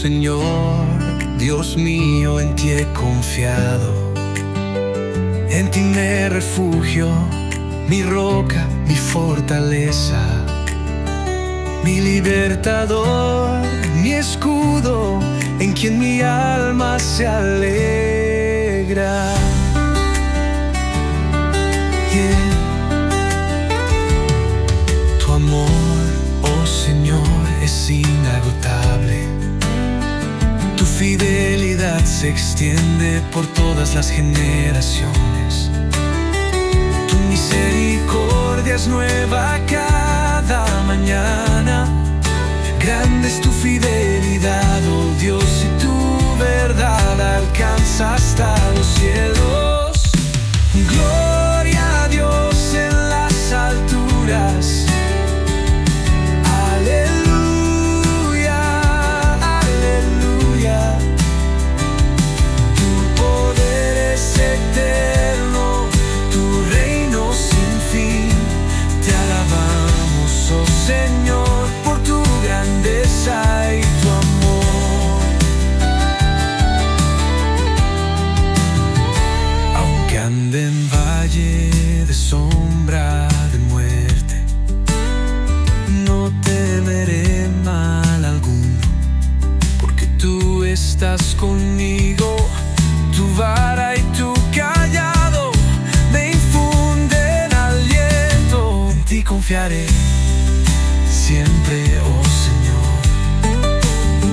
Señor, Dios mío, en ti he confiado. En ti me refugio, mi roca, mi fortaleza, mi libertador, mi escudo, en quien mi alma se alegra. Tu amor, oh Señor, es inagotable. Tu fidelidad se extiende por todas las generaciones. Tu misericordia es nueva cada mañana. Grande es tu fidelidad, oh Dios, y tu verdad alcanza hasta los cielos. Gloria a Dios en las alturas. Aleluya, aleluya. Tu poder es eterno, tu reino sin fin. Te alabamos, oh Señor, por tu grandeza y tu amor. Aunque ande en valle de sombra de muerte, no temeré mal alguno, porque tú estás conmigo. Tu vara y tu cayado me infunden aliento. En ti confiaré siempre, oh Señor.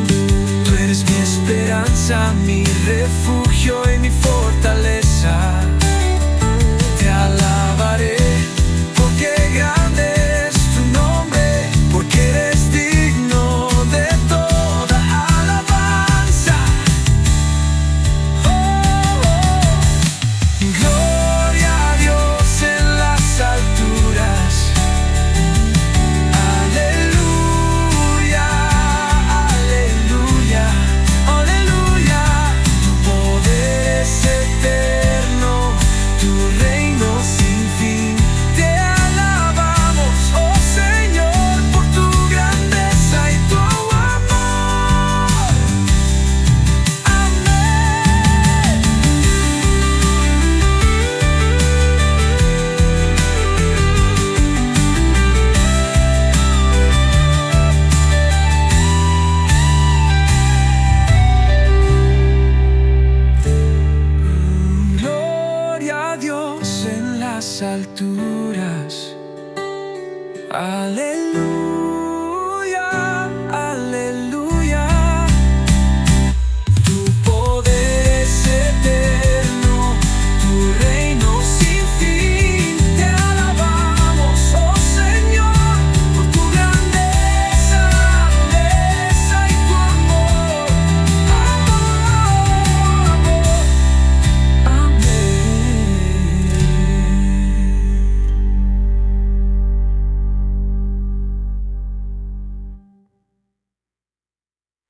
Tú eres mi esperanza, mi refugio y mi fortaleza.